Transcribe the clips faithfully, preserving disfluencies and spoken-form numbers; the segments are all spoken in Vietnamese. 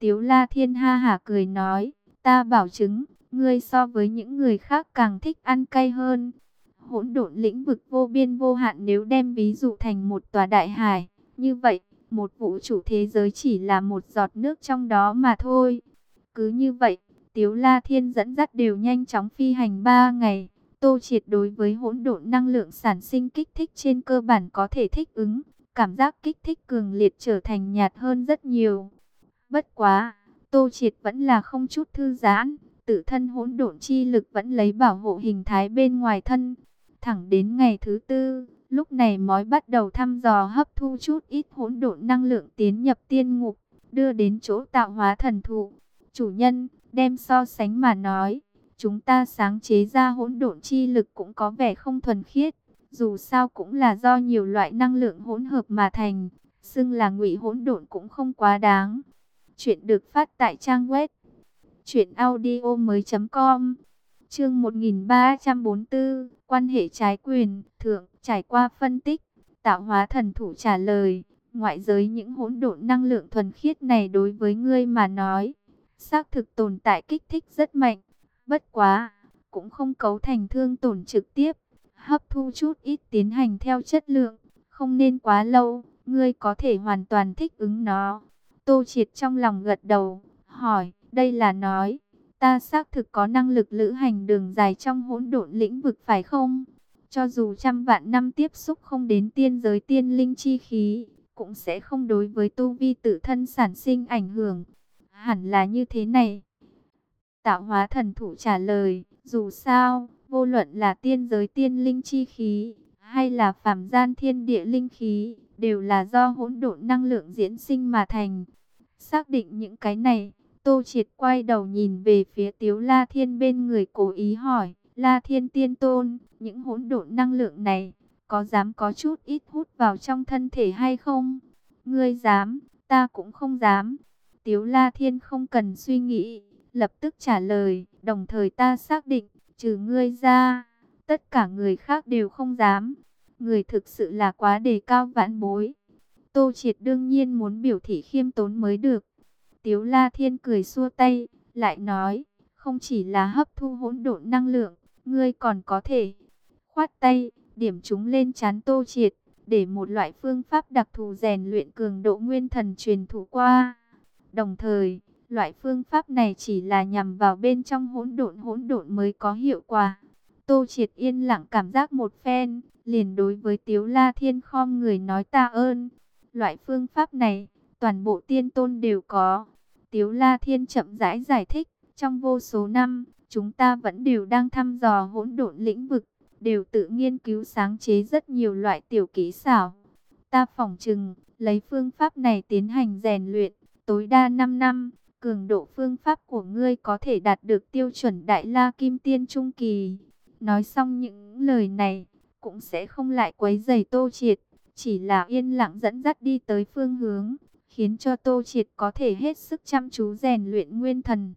Tiếu La Thiên ha hả cười nói, ta bảo chứng, ngươi so với những người khác càng thích ăn cay hơn. Hỗn độn lĩnh vực vô biên vô hạn, nếu đem ví dụ thành một tòa đại hải, như vậy, một vũ trụ thế giới chỉ là một giọt nước trong đó mà thôi. Cứ như vậy, Tiếu La Thiên dẫn dắt đều nhanh chóng phi hành ba ngày. Tô Triệt đối với hỗn độn năng lượng sản sinh kích thích trên cơ bản có thể thích ứng, cảm giác kích thích cường liệt trở thành nhạt hơn rất nhiều. Bất quá, Tô Triệt vẫn là không chút thư giãn, tự thân hỗn độn chi lực vẫn lấy bảo hộ hình thái bên ngoài thân. Thẳng đến ngày thứ tư, lúc này mới bắt đầu thăm dò hấp thu chút ít hỗn độn năng lượng tiến nhập tiên ngục, đưa đến chỗ tạo hóa thần thụ. Chủ nhân, đem so sánh mà nói, chúng ta sáng chế ra hỗn độn chi lực cũng có vẻ không thuần khiết, dù sao cũng là do nhiều loại năng lượng hỗn hợp mà thành, xưng là ngụy hỗn độn cũng không quá đáng. Chuyện được phát tại trang web truyện audio mới chấm com. Chương một nghìn ba trăm bốn mươi tư, quan hệ trái quyền, thượng, trải qua phân tích, tạo hóa thần thủ trả lời, ngoại giới những hỗn độn năng lượng thuần khiết này đối với ngươi mà nói, xác thực tồn tại kích thích rất mạnh, bất quá, cũng không cấu thành thương tổn trực tiếp, hấp thu chút ít tiến hành theo chất lượng, không nên quá lâu, ngươi có thể hoàn toàn thích ứng nó. Tô Triệt trong lòng gật đầu, hỏi, đây là nói, ta xác thực có năng lực lữ hành đường dài trong hỗn độn lĩnh vực phải không? Cho dù trăm vạn năm tiếp xúc không đến tiên giới tiên linh chi khí, cũng sẽ không đối với tu vi tự thân sản sinh ảnh hưởng. Hẳn là như thế này. Tạo hóa thần thủ trả lời, dù sao, vô luận là tiên giới tiên linh chi khí, hay là phàm gian thiên địa linh khí, đều là do hỗn độn năng lượng diễn sinh mà thành. Xác định những cái này, Tô Triệt quay đầu nhìn về phía Tiếu La Thiên bên người, cố ý hỏi, La Thiên tiên tôn, những hỗn độn năng lượng này, có dám có chút ít hút vào trong thân thể hay không? Ngươi dám, ta cũng không dám. Tiếu La Thiên không cần suy nghĩ, lập tức trả lời, đồng thời ta xác định, trừ ngươi ra, tất cả người khác đều không dám. Người thực sự là quá đề cao vãn bối. Tô Triệt đương nhiên muốn biểu thị khiêm tốn mới được. Tiếu La Thiên cười xua tay, lại nói, không chỉ là hấp thu hỗn độn năng lượng, ngươi còn có thể khoát tay, điểm chúng lên trán Tô Triệt, để một loại phương pháp đặc thù rèn luyện cường độ nguyên thần truyền thụ qua. Đồng thời, loại phương pháp này chỉ là nhằm vào bên trong hỗn độn hỗn độn mới có hiệu quả. Tô Triệt yên lặng cảm giác một phen, liền đối với Tiếu La Thiên khom người nói tạ ơn. Loại phương pháp này, toàn bộ tiên tôn đều có. Tiếu La Thiên chậm rãi giải thích, trong vô số năm, chúng ta vẫn đều đang thăm dò hỗn độn lĩnh vực, đều tự nghiên cứu sáng chế rất nhiều loại tiểu kỹ xảo. Ta phỏng chừng, lấy phương pháp này tiến hành rèn luyện, tối đa năm năm, cường độ phương pháp của ngươi có thể đạt được tiêu chuẩn Đại La Kim Tiên Trung Kỳ. Nói xong những lời này, cũng sẽ không lại quấy rầy Tô Triệt, chỉ là yên lặng dẫn dắt đi tới phương hướng, khiến cho Tô Triệt có thể hết sức chăm chú rèn luyện nguyên thần.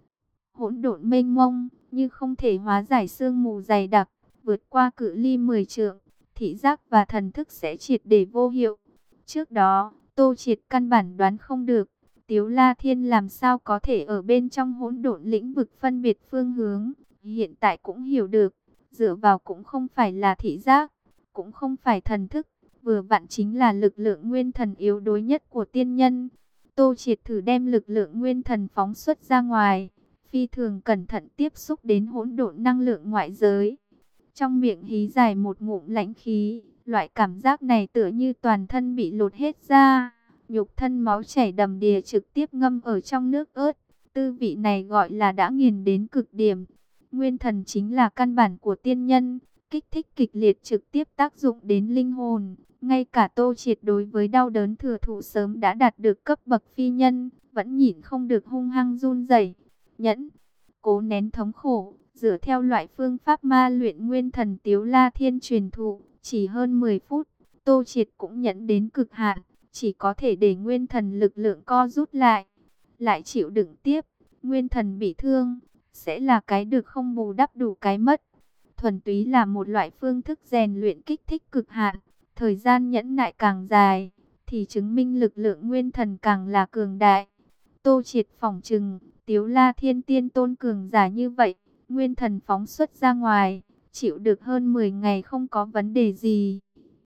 Hỗn độn mênh mông, như không thể hóa giải sương mù dày đặc, vượt qua cự ly mười trượng, thị giác và thần thức sẽ triệt để vô hiệu. Trước đó, Tô Triệt căn bản đoán không được, Tiếu La Thiên làm sao có thể ở bên trong hỗn độn lĩnh vực phân biệt phương hướng. Hiện tại cũng hiểu được, dựa vào cũng không phải là thị giác, cũng không phải thần thức, vừa vặn chính là lực lượng nguyên thần yếu đuối nhất của tiên nhân. Tô Triệt thử đem lực lượng nguyên thần phóng xuất ra ngoài, phi thường cẩn thận tiếp xúc đến hỗn độn năng lượng ngoại giới. Trong miệng hí dài một ngụm lãnh khí, loại cảm giác này tựa như toàn thân bị lột hết ra, nhục thân máu chảy đầm đìa trực tiếp ngâm ở trong nước ớt. Tư vị này gọi là đã nghiền đến cực điểm. Nguyên thần chính là căn bản của tiên nhân, kích thích kịch liệt trực tiếp tác dụng đến linh hồn. Ngay cả Tô Triệt đối với đau đớn thừa thụ sớm đã đạt được cấp bậc phi nhân, vẫn nhịn không được hung hăng run rẩy, nhẫn, cố nén thống khổ, dựa theo loại phương pháp ma luyện nguyên thần Tiếu La Thiên truyền thụ, chỉ hơn mười phút, Tô Triệt cũng nhẫn đến cực hạn, chỉ có thể để nguyên thần lực lượng co rút lại, lại chịu đựng tiếp, nguyên thần bị thương, sẽ là cái được không bù đắp đủ cái mất. Thuần túy là một loại phương thức rèn luyện kích thích cực hạn, thời gian nhẫn nại càng dài, thì chứng minh lực lượng nguyên thần càng là cường đại. Tô Triệt phỏng chừng, Tiếu La Thiên tiên tôn cường giả như vậy, nguyên thần phóng xuất ra ngoài, chịu được hơn mười ngày không có vấn đề gì.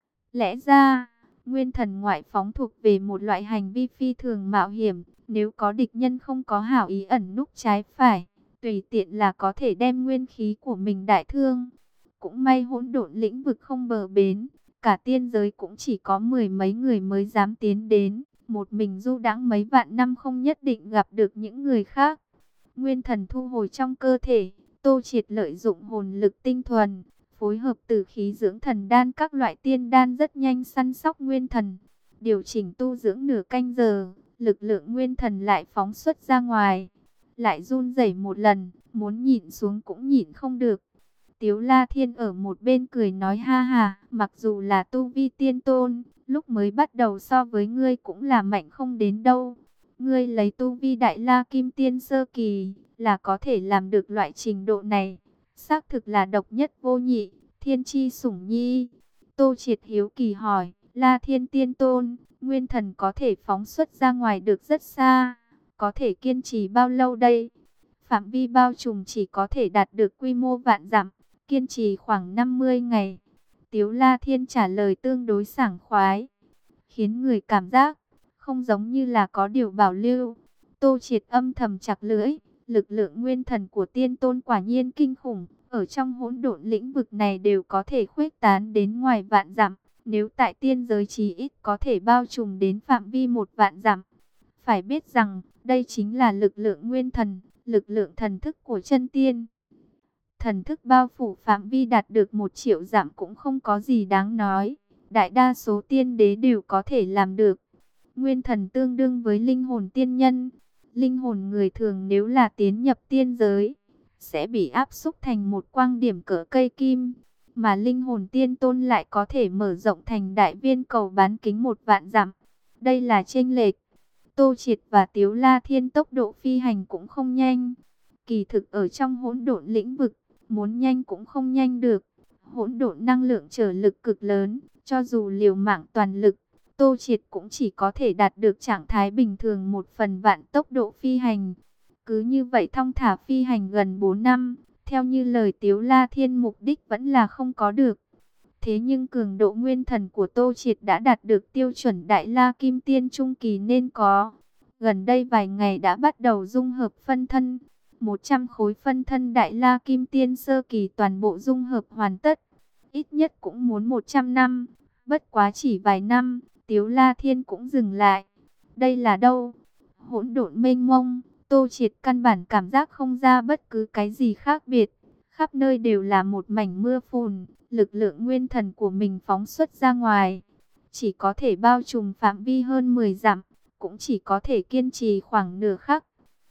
Lẽ ra, nguyên thần ngoại phóng thuộc về một loại hành vi phi thường mạo hiểm, nếu có địch nhân không có hảo ý ẩn núp trái phải, tùy tiện là có thể đem nguyên khí của mình đại thương. Cũng may hỗn độn lĩnh vực không bờ bến, cả tiên giới cũng chỉ có mười mấy người mới dám tiến đến, một mình du đãng mấy vạn năm không nhất định gặp được những người khác. Nguyên thần thu hồi trong cơ thể, Tô Triệt lợi dụng hồn lực tinh thuần, phối hợp tử khí dưỡng thần đan các loại tiên đan rất nhanh săn sóc nguyên thần. Điều chỉnh tu dưỡng nửa canh giờ, lực lượng nguyên thần lại phóng xuất ra ngoài. Lại run rẩy một lần, muốn nhịn xuống cũng nhịn không được. Tiếu La Thiên ở một bên cười nói ha ha, mặc dù là tu vi tiên tôn, lúc mới bắt đầu so với ngươi cũng là mạnh không đến đâu. Ngươi lấy tu vi đại la kim tiên sơ kỳ, là có thể làm được loại trình độ này. Xác thực là độc nhất vô nhị, thiên chi sủng nhi. Tô Triệt hiếu kỳ hỏi, La Thiên tiên tôn, nguyên thần có thể phóng xuất ra ngoài được rất xa, có thể kiên trì bao lâu đây? Phạm vi bao trùm chỉ có thể đạt được quy mô vạn dặm, kiên trì khoảng năm mươi ngày. Tiếu La Thiên trả lời tương đối sảng khoái, khiến người cảm giác không giống như là có điều bảo lưu. Tô Triệt âm thầm chặt lưỡi, lực lượng nguyên thần của tiên tôn quả nhiên kinh khủng, ở trong hỗn độn lĩnh vực này đều có thể khuếch tán đến ngoài vạn dặm, nếu tại tiên giới chí ít có thể bao trùm đến phạm vi một vạn dặm. Phải biết rằng, đây chính là lực lượng nguyên thần, lực lượng thần thức của chân tiên. Thần thức bao phủ phạm vi đạt được một triệu dặm cũng không có gì đáng nói. Đại đa số tiên đế đều có thể làm được. Nguyên thần tương đương với linh hồn tiên nhân. Linh hồn người thường nếu là tiến nhập tiên giới, sẽ bị áp xúc thành một quang điểm cỡ cây kim. Mà linh hồn tiên tôn lại có thể mở rộng thành đại viên cầu bán kính một vạn dặm. Đây là chênh lệch. Tô Triệt và Tiếu La Thiên tốc độ phi hành cũng không nhanh. Kỳ thực ở trong hỗn độn lĩnh vực, muốn nhanh cũng không nhanh được. Hỗn độn năng lượng trở lực cực lớn, cho dù liều mạng toàn lực, Tô Triệt cũng chỉ có thể đạt được trạng thái bình thường một phần vạn tốc độ phi hành. Cứ như vậy thong thả phi hành gần bốn năm, theo như lời Tiếu La Thiên mục đích vẫn là không có được. Thế nhưng cường độ nguyên thần của Tô Triệt đã đạt được tiêu chuẩn Đại La Kim Tiên Trung Kỳ nên có. Gần đây vài ngày đã bắt đầu dung hợp phân thân. một trăm khối phân thân Đại La Kim Tiên Sơ Kỳ toàn bộ dung hợp hoàn tất. Ít nhất cũng muốn một trăm năm. Bất quá chỉ vài năm, Tiếu La Thiên cũng dừng lại. Đây là đâu? Hỗn độn mênh mông, Tô Triệt căn bản cảm giác không ra bất cứ cái gì khác biệt. Khắp nơi đều là một mảnh mưa phùn, lực lượng nguyên thần của mình phóng xuất ra ngoài. Chỉ có thể bao trùm phạm vi hơn mười dặm, cũng chỉ có thể kiên trì khoảng nửa khắc.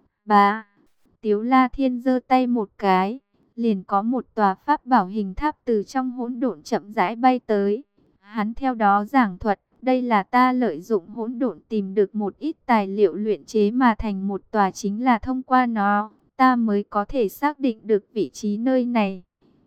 Bá, Tiếu La Thiên giơ tay một cái, liền có một tòa pháp bảo hình tháp từ trong hỗn độn chậm rãi bay tới. Hắn theo đó giảng thuật, đây là ta lợi dụng hỗn độn tìm được một ít tài liệu luyện chế mà thành một tòa, chính là thông qua nó, ta mới có thể xác định được vị trí nơi này.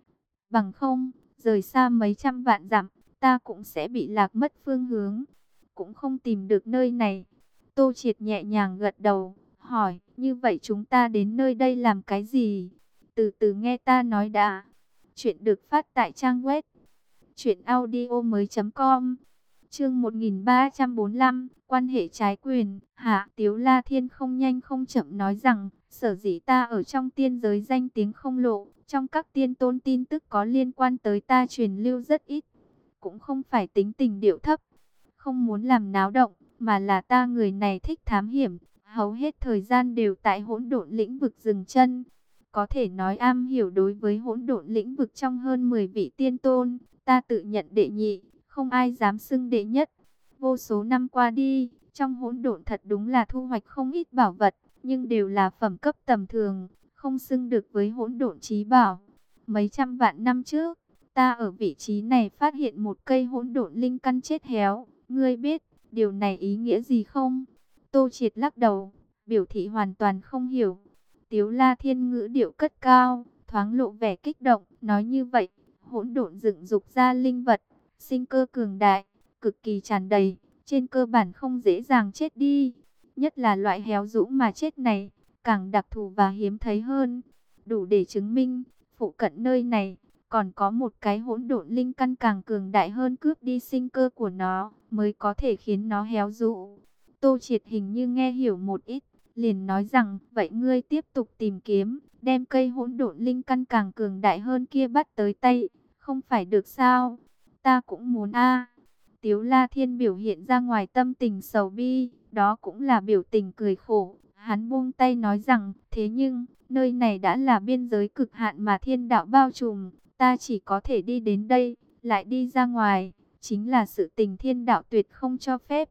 Bằng không, rời xa mấy trăm vạn dặm, ta cũng sẽ bị lạc mất phương hướng, cũng không tìm được nơi này. Tô Triệt nhẹ nhàng gật đầu, hỏi, như vậy chúng ta đến nơi đây làm cái gì? Từ từ nghe ta nói đã. Chuyện được phát tại trang web truyện audio mới chấm com. Chương một nghìn ba trăm bốn mươi lăm, quan hệ trái quyền. Hạ, Tiếu La Thiên không nhanh không chậm nói rằng, sở dĩ ta ở trong tiên giới danh tiếng không lộ, trong các tiên tôn tin tức có liên quan tới ta truyền lưu rất ít. Cũng không phải tính tình điệu thấp, không muốn làm náo động, mà là ta người này thích thám hiểm, hầu hết thời gian đều tại hỗn độn lĩnh vực dừng chân. Có thể nói am hiểu đối với hỗn độn lĩnh vực trong hơn mười vị tiên tôn, ta tự nhận đệ nhị, không ai dám xưng đệ nhất. Vô số năm qua đi, trong hỗn độn thật đúng là thu hoạch không ít bảo vật, nhưng đều là phẩm cấp tầm thường, không xưng được với hỗn độn chí bảo. Mấy trăm vạn năm trước, ta ở vị trí này phát hiện một cây hỗn độn linh căn chết héo. Ngươi biết điều này ý nghĩa gì không? Tô Triệt lắc đầu, biểu thị hoàn toàn không hiểu. Tiếu La Thiên ngữ điệu cất cao, thoáng lộ vẻ kích động, nói như vậy, hỗn độn dựng dục ra linh vật, sinh cơ cường đại, cực kỳ tràn đầy, trên cơ bản không dễ dàng chết đi. nhất là loại héo rũ mà chết này, càng đặc thù và hiếm thấy hơn. Đủ để chứng minh, phụ cận nơi này còn có một cái hỗn độn linh căn càng cường đại hơn cướp đi sinh cơ của nó, mới có thể khiến nó héo rũ. Tô Triệt hình như nghe hiểu một ít, liền nói rằng, vậy ngươi tiếp tục tìm kiếm, đem cây hỗn độn linh căn càng cường đại hơn kia bắt tới tay, không phải được sao? Ta cũng muốn a. Tiếu La Thiên biểu hiện ra ngoài tâm tình sầu bi, đó cũng là biểu tình cười khổ. Hắn buông tay nói rằng, thế nhưng, nơi này đã là biên giới cực hạn mà thiên đạo bao trùm, ta chỉ có thể đi đến đây, lại đi ra ngoài, chính là sự tình thiên đạo tuyệt không cho phép.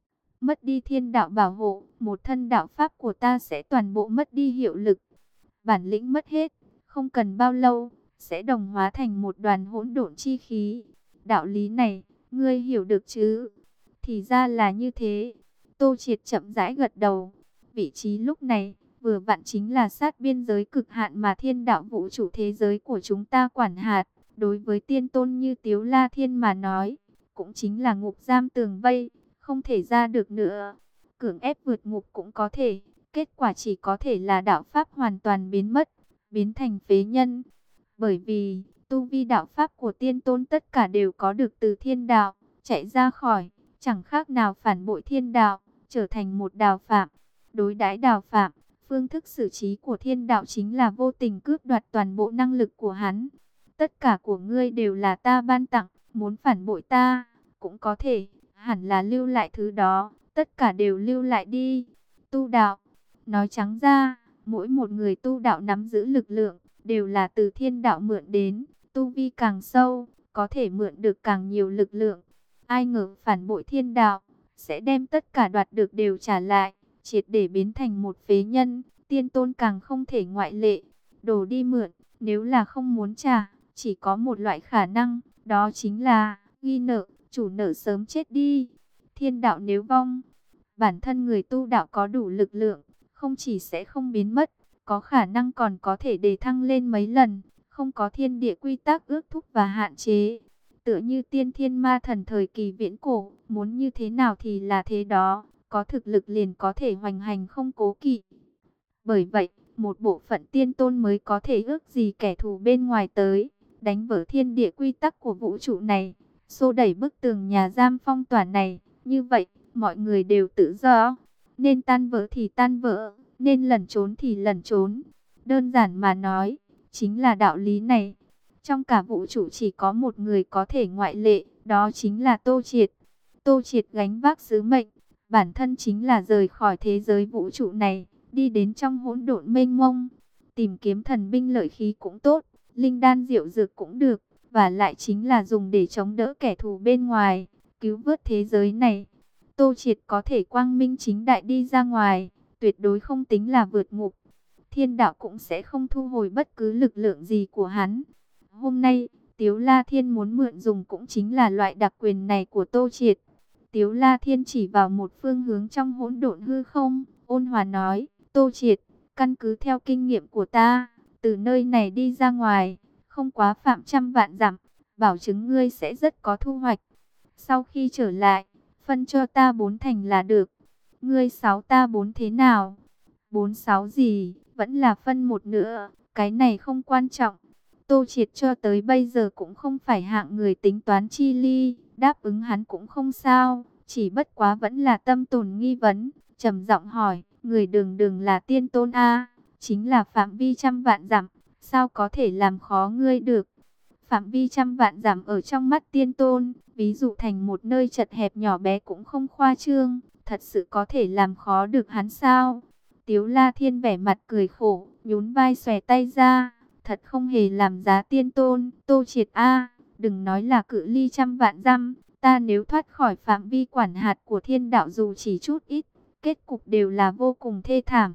Mất đi thiên đạo bảo hộ, một thân đạo pháp của ta sẽ toàn bộ mất đi hiệu lực. Bản lĩnh mất hết, không cần bao lâu, sẽ đồng hóa thành một đoàn hỗn độn chi khí. Đạo lý này, ngươi hiểu được chứ? Thì ra là như thế. Tô Triệt chậm rãi gật đầu. Vị trí lúc này, vừa vặn chính là sát biên giới cực hạn mà thiên đạo vũ trụ thế giới của chúng ta quản hạt. Đối với tiên tôn như Tiếu La Thiên mà nói, cũng chính là ngục giam tường vây, không thể ra được nữa. Cưỡng ép vượt ngục cũng có thể, kết quả chỉ có thể là đạo pháp hoàn toàn biến mất, biến thành phế nhân. Bởi vì, tu vi đạo pháp của tiên tôn tất cả đều có được từ thiên đạo, chạy ra khỏi, chẳng khác nào phản bội thiên đạo, trở thành một đào phạm. Đối đãi đào phạm, phương thức xử trí của thiên đạo chính là vô tình cướp đoạt toàn bộ năng lực của hắn. Tất cả của ngươi đều là ta ban tặng, muốn phản bội ta, cũng có thể, hẳn là lưu lại thứ đó, tất cả đều lưu lại đi. Tu đạo, nói trắng ra, mỗi một người tu đạo nắm giữ lực lượng, đều là từ thiên đạo mượn đến, tu vi càng sâu, có thể mượn được càng nhiều lực lượng. Ai ngờ phản bội thiên đạo, sẽ đem tất cả đoạt được đều trả lại, triệt để biến thành một phế nhân, tiên tôn càng không thể ngoại lệ. Đồ đi mượn, nếu là không muốn trả, chỉ có một loại khả năng, đó chính là ghi nợ, chủ nợ sớm chết đi. Thiên đạo nếu vong, bản thân người tu đạo có đủ lực lượng, không chỉ sẽ không biến mất, có khả năng còn có thể đề thăng lên mấy lần, không có thiên địa quy tắc ước thúc và hạn chế. Tựa như tiên thiên ma thần thời kỳ viễn cổ, muốn như thế nào thì là thế đó, có thực lực liền có thể hoành hành không cố kỵ. Bởi vậy, một bộ phận tiên tôn mới có thể ước gì kẻ thù bên ngoài tới, đánh vỡ thiên địa quy tắc của vũ trụ này, xô đẩy bức tường nhà giam phong tỏa này. Như vậy, mọi người đều tự do, nên tan vỡ thì tan vỡ, nên lẩn trốn thì lẩn trốn. Đơn giản mà nói, chính là đạo lý này. Trong cả vũ trụ chỉ có một người có thể ngoại lệ, đó chính là Tô Triệt. Tô Triệt gánh vác sứ mệnh, bản thân chính là rời khỏi thế giới vũ trụ này, đi đến trong hỗn độn mênh mông, tìm kiếm thần binh lợi khí cũng tốt, linh đan diệu dược cũng được, và lại chính là dùng để chống đỡ kẻ thù bên ngoài, cứu vớt thế giới này. Tô Triệt có thể quang minh chính đại đi ra ngoài, tuyệt đối không tính là vượt ngục. Thiên đạo cũng sẽ không thu hồi bất cứ lực lượng gì của hắn. Hôm nay, Tiếu La Thiên muốn mượn dùng cũng chính là loại đặc quyền này của Tô Triệt. Tiếu La Thiên chỉ vào một phương hướng trong hỗn độn hư không, ôn hòa nói, Tô Triệt, căn cứ theo kinh nghiệm của ta, từ nơi này đi ra ngoài, không quá phạm trăm vạn dặm, bảo chứng ngươi sẽ rất có thu hoạch. Sau khi trở lại, phân cho ta bốn thành là được. Ngươi sáu ta bốn thế nào? Bốn sáu gì, vẫn là phân một nữa, cái này không quan trọng. Tô Triệt cho tới bây giờ cũng không phải hạng người tính toán chi ly, đáp ứng hắn cũng không sao, chỉ bất quá vẫn là tâm tồn nghi vấn, trầm giọng hỏi, người đường đường là tiên tôn a, chính là phạm vi trăm vạn dặm, sao có thể làm khó ngươi được? Phạm vi trăm vạn dặm ở trong mắt tiên tôn, ví dụ thành một nơi chật hẹp nhỏ bé cũng không khoa trương, thật sự có thể làm khó được hắn sao? Tiếu La Thiên vẻ mặt cười khổ, nhún vai xòe tay ra, thật không hề làm giá tiên tôn. Tô Triệt a, đừng nói là cự ly trăm vạn dặm, ta nếu thoát khỏi phạm vi quản hạt của thiên đạo dù chỉ chút ít, kết cục đều là vô cùng thê thảm.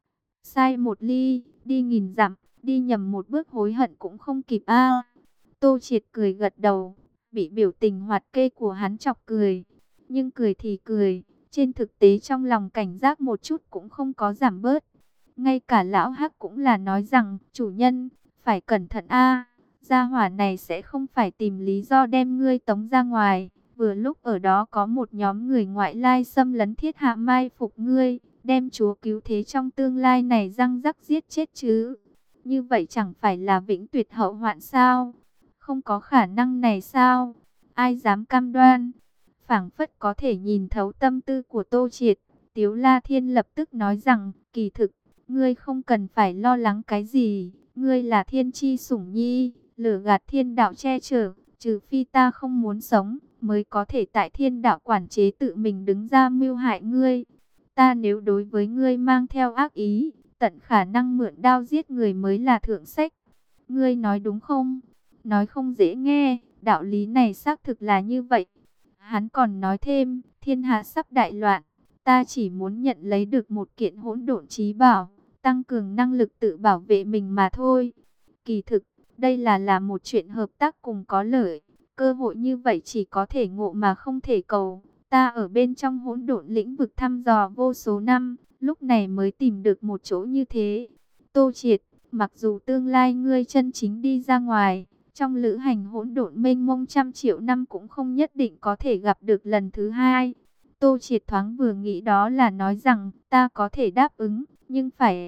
Sai một ly, đi nghìn dặm, đi nhầm một bước hối hận cũng không kịp a. Tô Triệt cười gật đầu, bị biểu tình hoạt kê của hắn chọc cười. Nhưng cười thì cười, trên thực tế trong lòng cảnh giác một chút cũng không có giảm bớt. Ngay cả lão Hắc cũng là nói rằng, chủ nhân, phải cẩn thận a, gia hỏa này sẽ không phải tìm lý do đem ngươi tống ra ngoài, Vừa lúc ở đó có một nhóm người ngoại lai xâm lấn thiết hạ mai phục ngươi, đem chúa cứu thế trong tương lai này răng rắc giết chết chứ. Như vậy chẳng phải là vĩnh tuyệt hậu hoạn sao? Không có khả năng này sao? Ai dám cam đoan? Phảng phất có thể nhìn thấu tâm tư của Tô Triệt, Tiếu La Thiên lập tức nói rằng, kỳ thực, ngươi không cần phải lo lắng cái gì, ngươi là thiên chi sủng nhi, lửa gạt thiên đạo che chở, trừ phi ta không muốn sống, mới có thể tại thiên đạo quản chế tự mình đứng ra mưu hại ngươi. Ta nếu đối với ngươi mang theo ác ý, tận khả năng mượn đao giết người mới là thượng sách. Ngươi nói đúng không? Nói không dễ nghe, đạo lý này xác thực là như vậy. Hắn còn nói thêm, thiên hạ sắp đại loạn, ta chỉ muốn nhận lấy được một kiện hỗn độn chí bảo, tăng cường năng lực tự bảo vệ mình mà thôi. Kỳ thực, đây là là một chuyện hợp tác cùng có lợi. Cơ hội như vậy chỉ có thể ngộ mà không thể cầu. Ta ở bên trong hỗn độn lĩnh vực thăm dò vô số năm, lúc này mới tìm được một chỗ như thế. Tô Triệt, mặc dù tương lai ngươi chân chính đi ra ngoài, trong lữ hành hỗn độn mênh mông trăm triệu năm cũng không nhất định có thể gặp được lần thứ hai. Tô Triệt thoáng vừa nghĩ đó là nói rằng, ta có thể đáp ứng, nhưng phải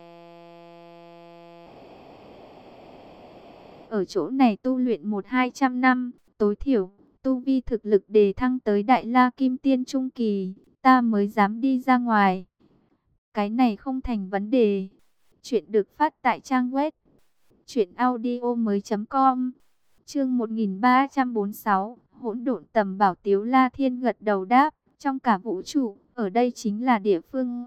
ở chỗ này tu luyện một hai trăm năm, tối thiểu, tu vi thực lực đề thăng tới Đại La Kim Tiên Trung Kỳ, ta mới dám đi ra ngoài. Cái này không thành vấn đề. Chuyện được phát tại trang web truyện audio mới chấm com. Chương một nghìn ba trăm bốn mươi sáu, hỗn độn tầm bảo. Tiếu La Thiên gật đầu đáp, trong cả vũ trụ, ở đây chính là địa phương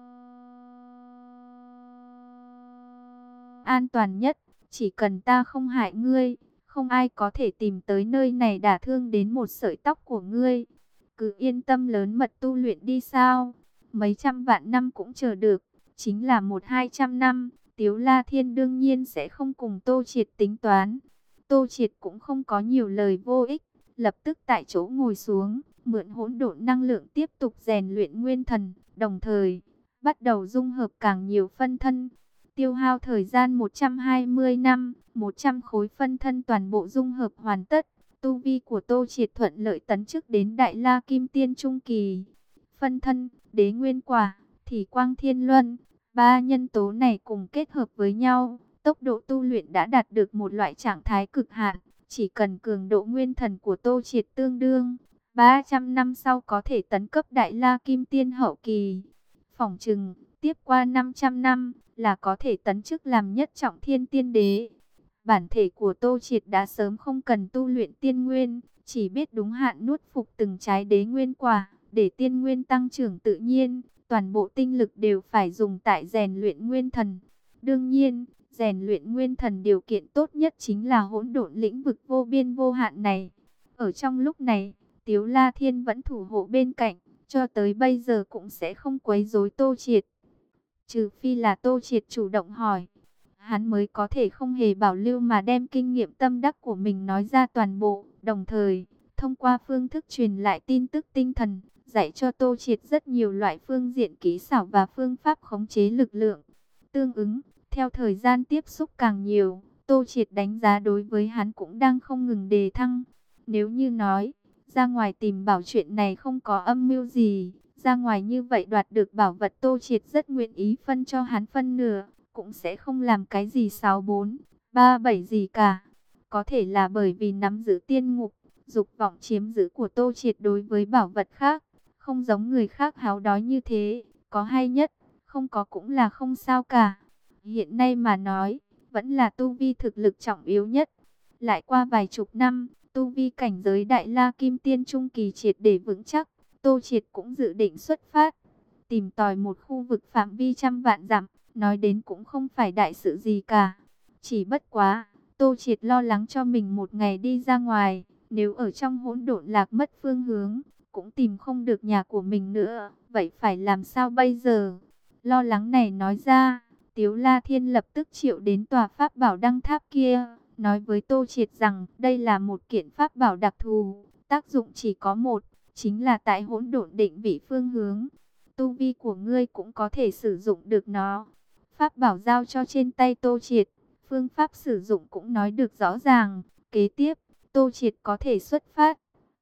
an toàn nhất. Chỉ cần ta không hại ngươi, không ai có thể tìm tới nơi này đả thương đến một sợi tóc của ngươi. Cứ yên tâm lớn mật tu luyện đi sao. Mấy trăm vạn năm cũng chờ được, chính là một hai trăm năm. Tiếu La Thiên đương nhiên sẽ không cùng Tô Triệt tính toán. Tô Triệt cũng không có nhiều lời vô ích, lập tức tại chỗ ngồi xuống, mượn hỗn độn năng lượng tiếp tục rèn luyện nguyên thần, đồng thời bắt đầu dung hợp càng nhiều phân thân. Tiêu hao thời gian một trăm hai mươi năm, một trăm khối phân thân toàn bộ dung hợp hoàn tất. Tu vi của Tô Triệt thuận lợi tấn chức đến Đại La Kim Tiên Trung Kỳ. Phân thân, đế nguyên quả, thì quang thiên luân, ba nhân tố này cùng kết hợp với nhau, tốc độ tu luyện đã đạt được một loại trạng thái cực hạn. Chỉ cần cường độ nguyên thần của Tô Triệt tương đương, ba trăm năm sau có thể tấn cấp Đại La Kim Tiên Hậu Kỳ. Phỏng chừng, tiếp qua năm trăm năm, là có thể tấn chức làm nhất trọng thiên tiên đế. Bản thể của Tô Triệt đã sớm không cần tu luyện tiên nguyên, chỉ biết đúng hạn nuốt phục từng trái đế nguyên quả, để tiên nguyên tăng trưởng tự nhiên. Toàn bộ tinh lực đều phải dùng tại rèn luyện nguyên thần. Đương nhiên, rèn luyện nguyên thần điều kiện tốt nhất chính là hỗn độn lĩnh vực vô biên vô hạn này. Ở trong lúc này, Tiếu La Thiên vẫn thủ hộ bên cạnh, cho tới bây giờ cũng sẽ không quấy rối Tô Triệt. Trừ phi là Tô Triệt chủ động hỏi, hắn mới có thể không hề bảo lưu mà đem kinh nghiệm tâm đắc của mình nói ra toàn bộ. Đồng thời, thông qua phương thức truyền lại tin tức tinh thần, dạy cho Tô Triệt rất nhiều loại phương diện kỹ xảo và phương pháp khống chế lực lượng. Tương ứng, theo thời gian tiếp xúc càng nhiều, Tô Triệt đánh giá đối với hắn cũng đang không ngừng đề thăng. Nếu như nói, ra ngoài tìm bảo chuyện này không có âm mưu gì, ra ngoài như vậy đoạt được bảo vật Tô Triệt rất nguyện ý phân cho hắn phân nửa, cũng sẽ không làm cái gì sáu bốn, ba bảy gì cả. Có thể là bởi vì nắm giữ tiên ngục, dục vọng chiếm giữ của Tô Triệt đối với bảo vật khác, không giống người khác háo đói như thế, có hay nhất, không có cũng là không sao cả. Hiện nay mà nói, vẫn là tu vi thực lực trọng yếu nhất. Lại qua vài chục năm, tu vi cảnh giới Đại La Kim Tiên Trung Kỳ triệt để vững chắc, Tô Triệt cũng dự định xuất phát, tìm tòi một khu vực phạm vi trăm vạn dặm, nói đến cũng không phải đại sự gì cả. Chỉ bất quá, Tô Triệt lo lắng cho mình một ngày đi ra ngoài, nếu ở trong hỗn độn lạc mất phương hướng, cũng tìm không được nhà của mình nữa, vậy phải làm sao bây giờ? Lo lắng này nói ra, Tiếu La Thiên lập tức triệu đến tòa pháp bảo đăng tháp kia, nói với Tô Triệt rằng đây là một kiện pháp bảo đặc thù, tác dụng chỉ có một, chính là tại hỗn độn định vị phương hướng. Tu vi của ngươi cũng có thể sử dụng được nó. Pháp bảo giao cho trên tay Tô Triệt, phương pháp sử dụng cũng nói được rõ ràng. Kế tiếp, Tô Triệt có thể xuất phát.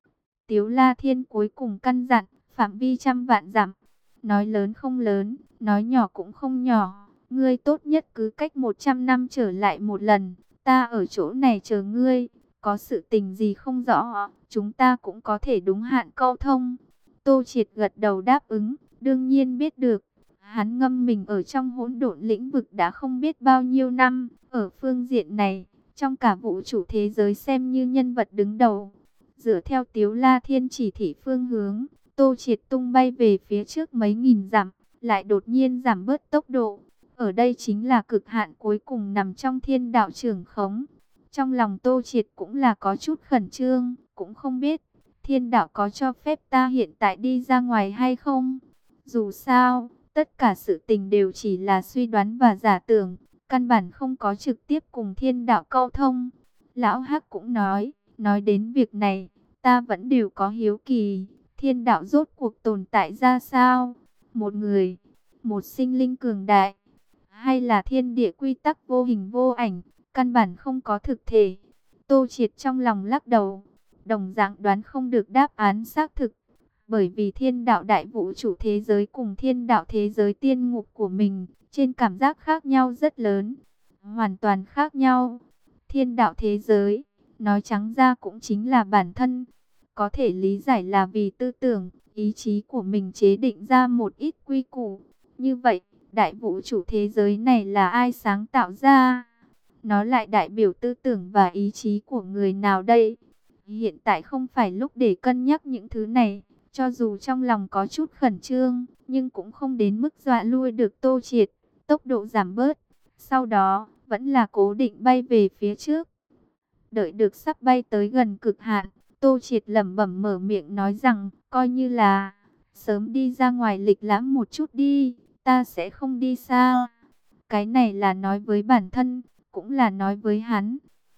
Tiếu La Thiên cuối cùng căn dặn, phạm vi trăm vạn dặm. Nói lớn không lớn, nói nhỏ cũng không nhỏ. Ngươi tốt nhất cứ cách một trăm năm trở lại một lần. Ta ở chỗ này chờ ngươi. Có sự tình gì không rõ, chúng ta cũng có thể đúng hạn câu thông. Tô Triệt gật đầu đáp ứng, đương nhiên biết được. Hắn ngâm mình ở trong hỗn độn lĩnh vực đã không biết bao nhiêu năm. Ở phương diện này, trong cả vũ trụ thế giới xem như nhân vật đứng đầu. Dựa theo Tiếu La Thiên chỉ thị phương hướng, Tô Triệt tung bay về phía trước mấy nghìn dặm, lại đột nhiên giảm bớt tốc độ. Ở đây chính là cực hạn cuối cùng nằm trong thiên đạo trường khống. Trong lòng Tô Triệt cũng là có chút khẩn trương, cũng không biết thiên đạo có cho phép ta hiện tại đi ra ngoài hay không. Dù sao, tất cả sự tình đều chỉ là suy đoán và giả tưởng, căn bản không có trực tiếp cùng thiên đạo câu thông. Lão Hắc cũng nói, nói đến việc này, ta vẫn đều có hiếu kỳ, thiên đạo rốt cuộc tồn tại ra sao? Một người, một sinh linh cường đại, hay là thiên địa quy tắc vô hình vô ảnh, căn bản không có thực thể? Tô Triệt trong lòng lắc đầu, đồng dạng đoán không được đáp án xác thực. Bởi vì thiên đạo đại vũ trụ thế giới cùng thiên đạo thế giới tiên ngục của mình, trên cảm giác khác nhau rất lớn, hoàn toàn khác nhau. Thiên đạo thế giới, nói trắng ra cũng chính là bản thân, có thể lý giải là vì tư tưởng, ý chí của mình chế định ra một ít quy củ. Như vậy, đại vũ trụ thế giới này là ai sáng tạo ra? Nó lại đại biểu tư tưởng và ý chí của người nào đây? Hiện tại không phải lúc để cân nhắc những thứ này. Cho dù trong lòng có chút khẩn trương, nhưng cũng không đến mức dọa lui được Tô Triệt. Tốc độ giảm bớt, sau đó vẫn là cố định bay về phía trước. Đợi được sắp bay tới gần cực hạn, Tô Triệt lẩm bẩm mở miệng nói rằng, coi như là sớm đi ra ngoài lịch lãm một chút đi, ta sẽ không đi xa. Cái này là nói với bản thân, cũng là nói với hắn.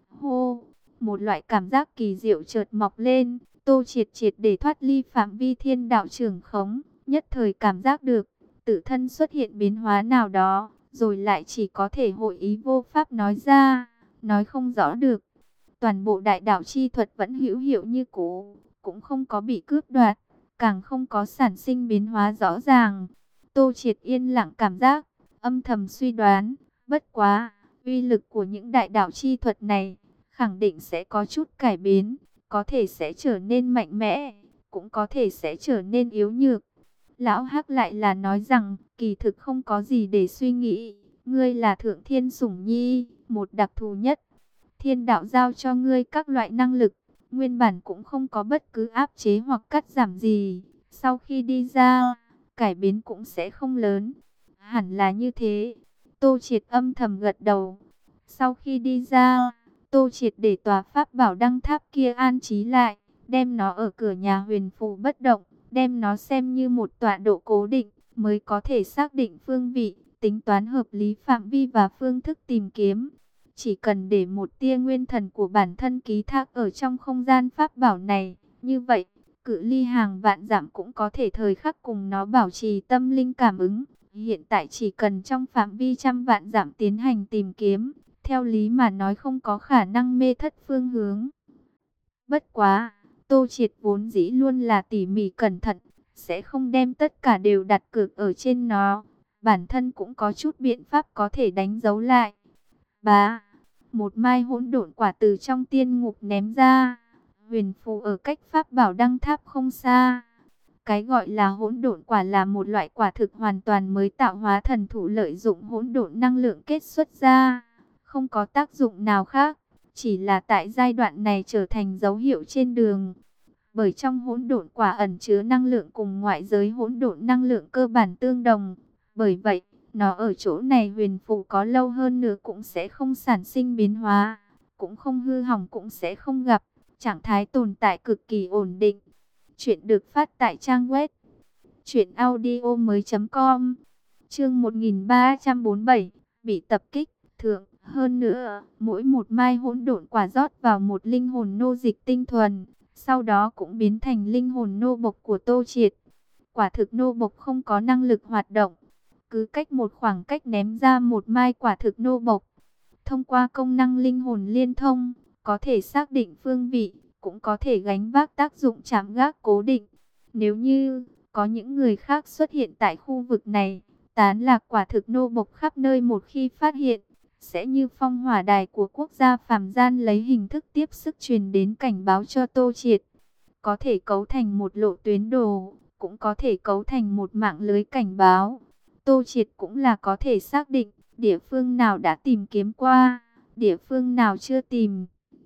Hô, một loại cảm giác kỳ diệu chợt mọc lên. Tô Triệt triệt để thoát ly phạm vi thiên đạo trường khống, nhất thời cảm giác được tự thân xuất hiện biến hóa nào đó, rồi lại chỉ có thể hội ý vô pháp nói ra, nói không rõ được. Toàn bộ đại đạo chi thuật vẫn hữu hiệu như cũ, cũng không có bị cướp đoạt, càng không có sản sinh biến hóa rõ ràng. Tô Triệt yên lặng cảm giác, âm thầm suy đoán, bất quá, uy lực của những đại đạo chi thuật này khẳng định sẽ có chút cải biến. Có thể sẽ trở nên mạnh mẽ, cũng có thể sẽ trở nên yếu nhược. Lão Hắc lại là nói rằng, kỳ thực không có gì để suy nghĩ. Ngươi là thượng thiên sủng nhi, một đặc thù nhất. Thiên đạo giao cho ngươi các loại năng lực, nguyên bản cũng không có bất cứ áp chế hoặc cắt giảm gì. Sau khi đi ra, cải biến cũng sẽ không lớn. Hẳn là như thế. Tô Triệt âm thầm gật đầu. Sau khi đi ra, Tô Triệt để tòa pháp bảo đăng tháp kia an trí lại, đem nó ở cửa nhà huyền phù bất động, đem nó xem như một tọa độ cố định, mới có thể xác định phương vị, tính toán hợp lý phạm vi và phương thức tìm kiếm. Chỉ cần để một tia nguyên thần của bản thân ký thác ở trong không gian pháp bảo này, như vậy, cự ly hàng vạn dặm cũng có thể thời khắc cùng nó bảo trì tâm linh cảm ứng. Hiện tại chỉ cần trong phạm vi trăm vạn dặm tiến hành tìm kiếm, theo lý mà nói không có khả năng mê thất phương hướng. Bất quá, Tô Triệt vốn dĩ luôn là tỉ mỉ cẩn thận, sẽ không đem tất cả đều đặt cược ở trên nó. Bản thân cũng có chút biện pháp có thể đánh dấu lại. Bá, một mai hỗn độn quả từ trong tiên ngục ném ra, huyền phù ở cách pháp bảo đăng tháp không xa. Cái gọi là hỗn độn quả là một loại quả thực hoàn toàn mới tạo hóa thần thụ lợi dụng hỗn độn năng lượng kết xuất ra. Không có tác dụng nào khác, chỉ là tại giai đoạn này trở thành dấu hiệu trên đường. Bởi trong hỗn độn quả ẩn chứa năng lượng cùng ngoại giới hỗn độn năng lượng cơ bản tương đồng. Bởi vậy, nó ở chỗ này huyền phù có lâu hơn nữa cũng sẽ không sản sinh biến hóa, cũng không hư hỏng cũng sẽ không gặp. Trạng thái tồn tại cực kỳ ổn định. Chuyện được phát tại trang web truyện audio mới chấm com. Chương một nghìn ba trăm bốn mươi bảy, bị tập kích. Thượng, hơn nữa, mỗi một mai hỗn độn quả rót vào một linh hồn nô dịch tinh thuần, sau đó cũng biến thành linh hồn nô bộc của Tô Triệt. Quả thực nô bộc không có năng lực hoạt động, cứ cách một khoảng cách ném ra một mai quả thực nô bộc. Thông qua công năng linh hồn liên thông, có thể xác định phương vị, cũng có thể gánh vác tác dụng chạm gác cố định. Nếu như có những người khác xuất hiện tại khu vực này, tán lạc quả thực nô bộc khắp nơi, một khi phát hiện, sẽ như phong hỏa đài của quốc gia phàm gian lấy hình thức tiếp sức truyền đến cảnh báo cho Tô Triệt. Có thể cấu thành một lộ tuyến đồ, cũng có thể cấu thành một mạng lưới cảnh báo. Tô Triệt cũng là có thể xác định địa phương nào đã tìm kiếm qua, địa phương nào chưa tìm.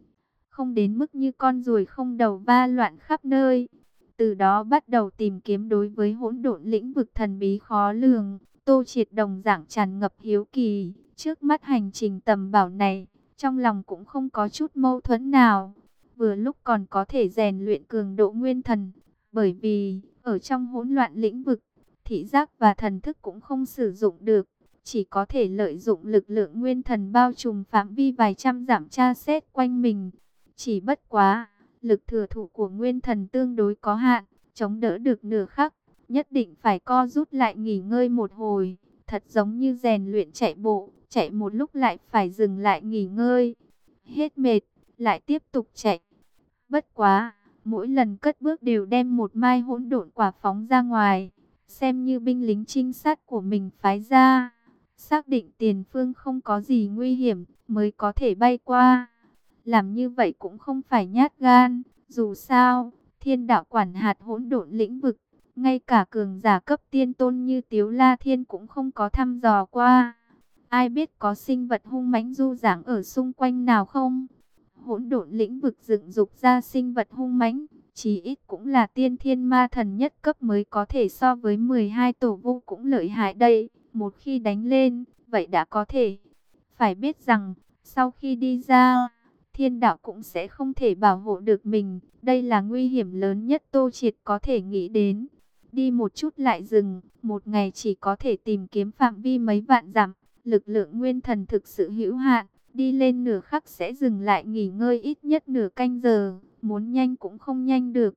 Không đến mức như con ruồi không đầu va loạn khắp nơi. Từ đó bắt đầu tìm kiếm. Đối với hỗn độn lĩnh vực thần bí khó lường, Tô Triệt đồng dạng tràn ngập hiếu kỳ. Trước mắt hành trình tầm bảo này, trong lòng cũng không có chút mâu thuẫn nào. Vừa lúc còn có thể rèn luyện cường độ nguyên thần. Bởi vì, ở trong hỗn loạn lĩnh vực, thị giác và thần thức cũng không sử dụng được. Chỉ có thể lợi dụng lực lượng nguyên thần bao trùm phạm vi vài trăm dặm tra xét quanh mình. Chỉ bất quá, lực thừa thủ của nguyên thần tương đối có hạn, chống đỡ được nửa khắc, nhất định phải co rút lại nghỉ ngơi một hồi. Thật giống như rèn luyện chạy bộ, chạy một lúc lại phải dừng lại nghỉ ngơi. Hết mệt, lại tiếp tục chạy. Bất quá, mỗi lần cất bước đều đem một mai hỗn độn quả phóng ra ngoài, xem như binh lính trinh sát của mình phái ra. Xác định tiền phương không có gì nguy hiểm, mới có thể bay qua. Làm như vậy cũng không phải nhát gan, dù sao, thiên đạo quản hạt hỗn độn lĩnh vực, ngay cả cường giả cấp tiên tôn như Tiếu La Thiên cũng không có thăm dò qua. Ai biết có sinh vật hung mãnh du dáng ở xung quanh nào không? Hỗn độn lĩnh vực dựng dục ra sinh vật hung mãnh, chí ít cũng là tiên thiên ma thần nhất cấp mới có thể, so với mười hai tổ vu cũng lợi hại đây. Một khi đánh lên, vậy đã có thể. Phải biết rằng, sau khi đi ra, thiên đạo cũng sẽ không thể bảo hộ được mình. Đây là nguy hiểm lớn nhất Tô Triệt có thể nghĩ đến. Đi một chút lại dừng, một ngày chỉ có thể tìm kiếm phạm vi mấy vạn dặm. Lực lượng nguyên thần thực sự hữu hạn, đi lên nửa khắc sẽ dừng lại nghỉ ngơi ít nhất nửa canh giờ, muốn nhanh cũng không nhanh được.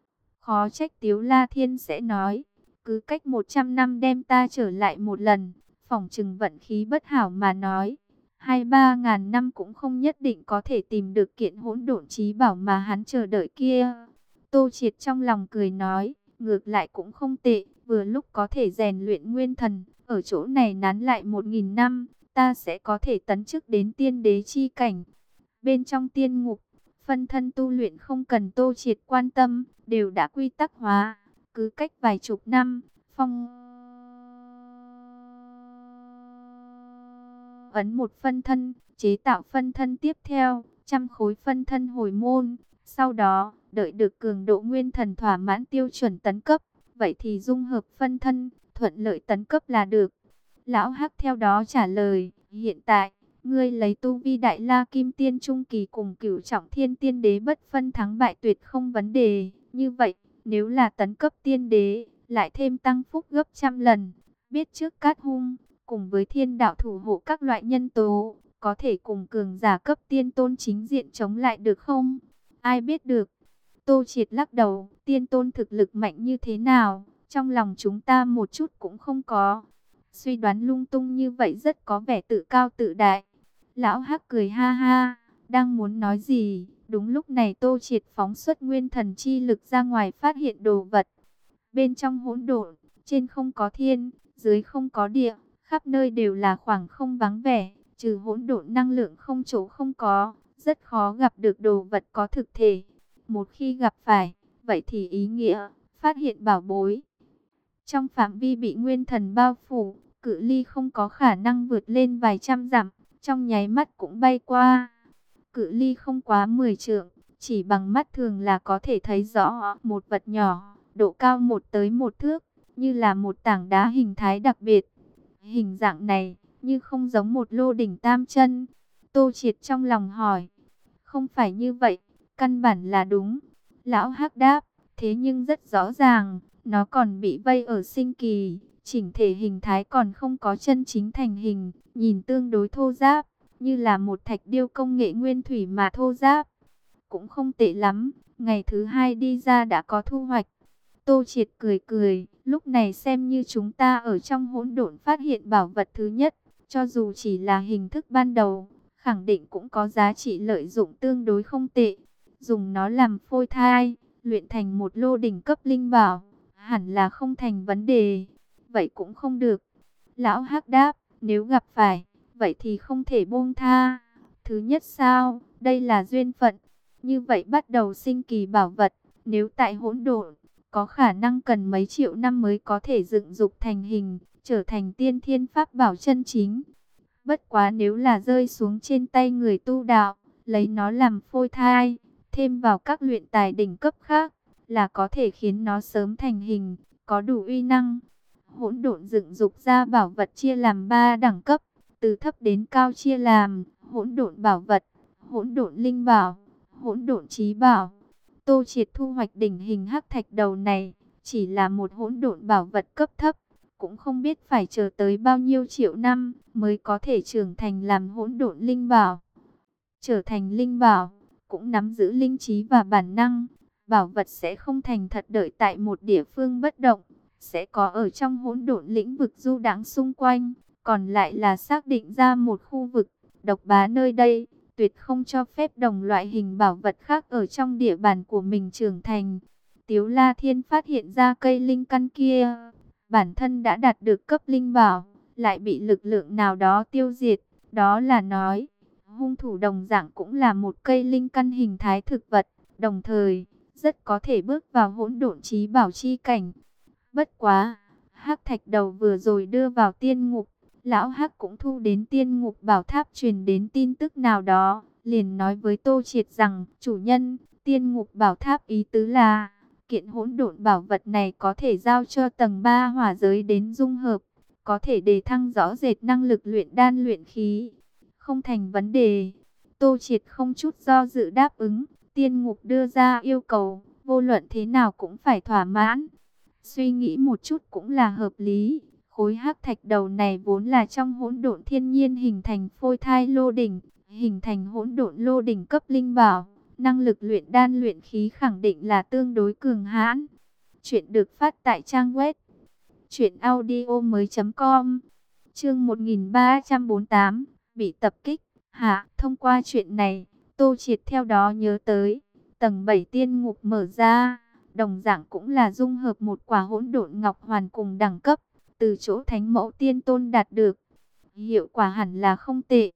Khó trách Tiếu La Thiên sẽ nói, cứ cách một trăm năm đem ta trở lại một lần, phỏng chừng vận khí bất hảo mà nói. Hai ba ngàn năm cũng không nhất định có thể tìm được kiện hỗn độn chí bảo mà hắn chờ đợi kia. Tô Triệt trong lòng cười nói, ngược lại cũng không tệ, vừa lúc có thể rèn luyện nguyên thần, ở chỗ này nán lại một nghìn năm, ta sẽ có thể tấn chức đến tiên đế chi cảnh. Bên trong tiên ngục, phân thân tu luyện không cần Tô Triệt quan tâm, đều đã quy tắc hóa, cứ cách vài chục năm, phong ấn một phân thân, chế tạo phân thân tiếp theo, trăm khối phân thân hồi môn. Sau đó, đợi được cường độ nguyên thần thỏa mãn tiêu chuẩn tấn cấp, vậy thì dung hợp phân thân, thuận lợi tấn cấp là được. Lão Hắc theo đó trả lời, hiện tại, ngươi lấy tu vi đại la kim tiên trung kỳ cùng cửu trọng thiên tiên đế bất phân thắng bại tuyệt không vấn đề. Như vậy, nếu là tấn cấp tiên đế, lại thêm tăng phúc gấp trăm lần, biết trước cát hung, cùng với thiên đạo thủ hộ các loại nhân tố, có thể cùng cường giả cấp tiên tôn chính diện chống lại được không? Ai biết được. Tô Triệt lắc đầu, tiên tôn thực lực mạnh như thế nào, trong lòng chúng ta một chút cũng không có. Suy đoán lung tung như vậy rất có vẻ tự cao tự đại. Lão Hắc cười ha ha, đang muốn nói gì, đúng lúc này Tô Triệt phóng xuất nguyên thần chi lực ra ngoài, phát hiện đồ vật. Bên trong hỗn độn, trên không có thiên, dưới không có địa, khắp nơi đều là khoảng không vắng vẻ, trừ hỗn độn năng lượng không chỗ không có, rất khó gặp được đồ vật có thực thể. Một khi gặp phải, vậy thì ý nghĩa phát hiện bảo bối. Trong phạm vi bị nguyên thần bao phủ, cự ly không có khả năng vượt lên vài trăm dặm, trong nháy mắt cũng bay qua. Cự ly không quá mười trượng, chỉ bằng mắt thường là có thể thấy rõ một vật nhỏ, độ cao một tới một thước, như là một tảng đá hình thái đặc biệt. Hình dạng này, như không giống một lô đỉnh tam chân. Tô Triệt trong lòng hỏi, không phải như vậy, căn bản là đúng. Lão Hắc đáp, thế nhưng rất rõ ràng, nó còn bị vây ở sinh kỳ, chỉnh thể hình thái còn không có chân chính thành hình, nhìn tương đối thô ráp, như là một thạch điêu công nghệ nguyên thủy mà thô ráp. Cũng không tệ lắm, ngày thứ hai đi ra đã có thu hoạch. Tô Triệt cười cười, lúc này xem như chúng ta ở trong hỗn độn phát hiện bảo vật thứ nhất, cho dù chỉ là hình thức ban đầu, khẳng định cũng có giá trị lợi dụng tương đối không tệ. dùng nó làm phôi thai, luyện thành một lô đỉnh cấp linh bảo, hẳn là không thành vấn đề. Vậy cũng không được. Lão Hắc đáp, nếu gặp phải, vậy thì không thể buông tha. Thứ nhất sao, đây là duyên phận. Như vậy bắt đầu sinh kỳ bảo vật, nếu tại hỗn độn, có khả năng cần mấy triệu năm mới có thể dựng dục thành hình, trở thành tiên thiên pháp bảo chân chính. Bất quá nếu là rơi xuống trên tay người tu đạo, lấy nó làm phôi thai, thêm vào các luyện tài đỉnh cấp khác, là có thể khiến nó sớm thành hình, có đủ uy năng. Hỗn độn dựng dục ra bảo vật chia làm ba đẳng cấp, từ thấp đến cao chia làm hỗn độn bảo vật, hỗn độn linh bảo, hỗn độn chí bảo. Tô Triệt thu hoạch đỉnh hình hắc thạch đầu này, chỉ là một hỗn độn bảo vật cấp thấp, cũng không biết phải chờ tới bao nhiêu triệu năm mới có thể trưởng thành làm hỗn độn linh bảo. Trở thành linh bảo, cũng nắm giữ linh trí và bản năng, bảo vật sẽ không thành thật đợi tại một địa phương bất động, sẽ có ở trong hỗn độn lĩnh vực du đãng xung quanh, còn lại là xác định ra một khu vực, độc bá nơi đây, tuyệt không cho phép đồng loại hình bảo vật khác ở trong địa bàn của mình trưởng thành. Tiếu La Thiên phát hiện ra cây linh căn kia, bản thân đã đạt được cấp linh bảo, lại bị lực lượng nào đó tiêu diệt, đó là nói, hung thủ đồng dạng cũng là một cây linh căn hình thái thực vật, đồng thời, rất có thể bước vào hỗn độn chí bảo chi cảnh. Bất quá, hắc thạch đầu vừa rồi đưa vào tiên ngục, lão hắc cũng thu đến tiên ngục bảo tháp truyền đến tin tức nào đó, liền nói với Tô Triệt rằng, chủ nhân, tiên ngục bảo tháp ý tứ là, kiện hỗn độn bảo vật này có thể giao cho tầng ba hỏa giới đến dung hợp, có thể đề thăng rõ rệt năng lực luyện đan luyện khí, không thành vấn đề. Tô Triệt không chút do dự đáp ứng, tiên ngục đưa ra yêu cầu, vô luận thế nào cũng phải thỏa mãn. Suy nghĩ một chút cũng là hợp lý, khối hắc thạch đầu này vốn là trong hỗn độn thiên nhiên hình thành phôi thai lô đỉnh, hình thành hỗn độn lô đỉnh cấp linh bảo, năng lực luyện đan luyện khí khẳng định là tương đối cường hãn. Chuyện được phát tại trang web truyện audio mới chấm com. Chương một nghìn ba trăm bốn mươi tám, bị tập kích. Hạ, thông qua chuyện này, Tô Triệt theo đó nhớ tới, tầng bảy tiên ngục mở ra, đồng dạng cũng là dung hợp một quả hỗn độn ngọc hoàn cùng đẳng cấp, từ chỗ Thánh Mẫu Tiên Tôn đạt được. Hiệu quả hẳn là không tệ.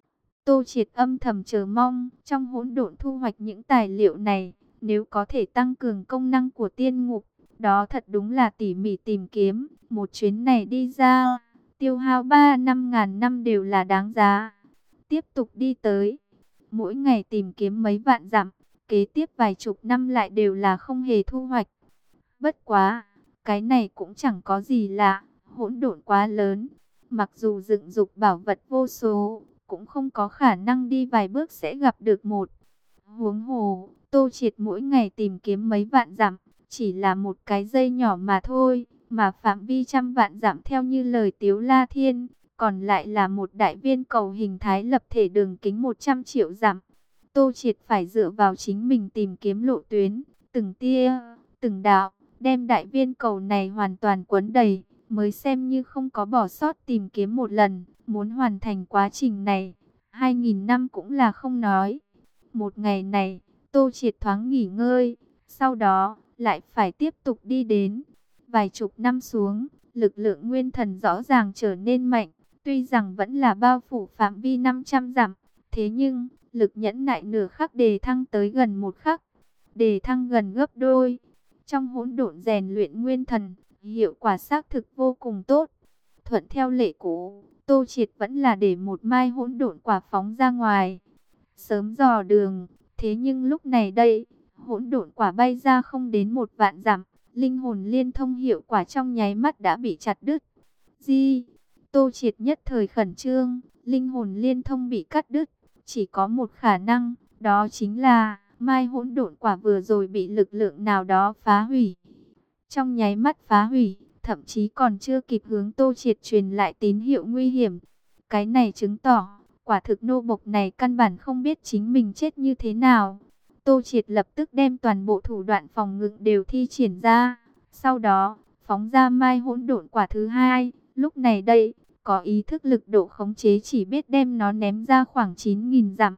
Tô Triệt âm thầm chờ mong, trong hỗn độn thu hoạch những tài liệu này, nếu có thể tăng cường công năng của tiên ngục, đó thật đúng là tỉ mỉ tìm kiếm, một chuyến này đi ra, tiêu hao ba năm ngàn năm đều là đáng giá. Tiếp tục đi tới, mỗi ngày tìm kiếm mấy vạn dặm, kế tiếp vài chục năm lại đều là không hề thu hoạch. Bất quá, cái này cũng chẳng có gì lạ, hỗn độn quá lớn, mặc dù dựng dục bảo vật vô số, cũng không có khả năng đi vài bước sẽ gặp được một. Huống hồ, Tô Triệt mỗi ngày tìm kiếm mấy vạn dặm, chỉ là một cái dây nhỏ mà thôi, mà phạm vi trăm vạn dặm theo như lời Tiếu La Thiên, còn lại là một đại viên cầu hình thái lập thể đường kính một trăm triệu dặm. Tô Triệt phải dựa vào chính mình tìm kiếm lộ tuyến, từng tia, từng đạo, đem đại viên cầu này hoàn toàn quấn đầy, mới xem như không có bỏ sót tìm kiếm một lần. Muốn hoàn thành quá trình này, hai nghìn năm cũng là không nói. Một ngày này, Tô Triệt thoáng nghỉ ngơi, sau đó lại phải tiếp tục đi đến. Vài chục năm xuống, lực lượng nguyên thần rõ ràng trở nên mạnh, tuy rằng vẫn là bao phủ phạm vi năm trăm dặm, thế nhưng lực nhẫn nại nửa khắc đề thăng tới gần một khắc, đề thăng gần gấp đôi. Trong hỗn độn rèn luyện nguyên thần, hiệu quả xác thực vô cùng tốt. Thuận theo lệ cũ, Tô Triệt vẫn là để một mai hỗn độn quả phóng ra ngoài, sớm dò đường. Thế nhưng lúc này đây, hỗn độn quả bay ra không đến một vạn dặm, linh hồn liên thông hiệu quả trong nháy mắt đã bị chặt đứt. Di, Tô Triệt nhất thời khẩn trương, linh hồn liên thông bị cắt đứt, chỉ có một khả năng, đó chính là mai hỗn độn quả vừa rồi bị lực lượng nào đó phá hủy. Trong nháy mắt phá hủy, thậm chí còn chưa kịp hướng Tô Triệt truyền lại tín hiệu nguy hiểm. Cái này chứng tỏ, quả thực nô bộc này căn bản không biết chính mình chết như thế nào. Tô Triệt lập tức đem toàn bộ thủ đoạn phòng ngự đều thi triển ra, sau đó phóng ra mai hỗn độn quả thứ hai. Lúc này đây, có ý thức lực độ khống chế chỉ biết đem nó ném ra khoảng chín nghìn dặm.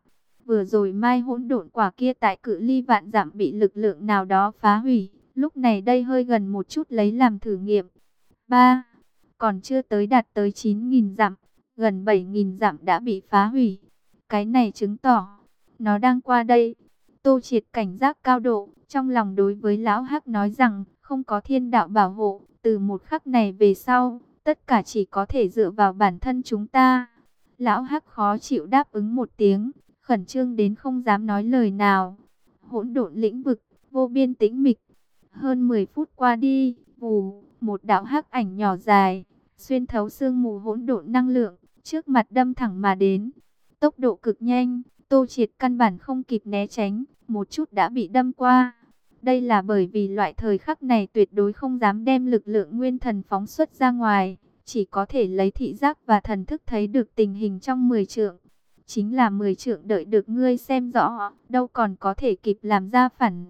Vừa rồi mai hỗn độn quả kia tại cự ly vạn dặm bị lực lượng nào đó phá hủy. Lúc này đây hơi gần một chút lấy làm thử nghiệm. Ba, còn chưa tới đạt tới chín nghìn dặm, gần bảy nghìn dặm đã bị phá hủy. Cái này chứng tỏ, nó đang qua đây. Tô Triệt cảnh giác cao độ, trong lòng đối với Lão Hắc nói rằng, không có thiên đạo bảo hộ, từ một khắc này về sau, tất cả chỉ có thể dựa vào bản thân chúng ta. Lão Hắc khó chịu đáp ứng một tiếng, khẩn trương đến không dám nói lời nào. Hỗn độn lĩnh vực, vô biên tĩnh mịch. Hơn mười phút qua đi, vù, một đạo hắc ảnh nhỏ dài, xuyên thấu sương mù hỗn độn năng lượng, trước mặt đâm thẳng mà đến. Tốc độ cực nhanh, Tô Triệt căn bản không kịp né tránh, một chút đã bị đâm qua. Đây là bởi vì loại thời khắc này tuyệt đối không dám đem lực lượng nguyên thần phóng xuất ra ngoài, chỉ có thể lấy thị giác và thần thức thấy được tình hình trong mười trượng. Chính là mười trượng đợi được ngươi xem rõ, đâu còn có thể kịp làm ra phản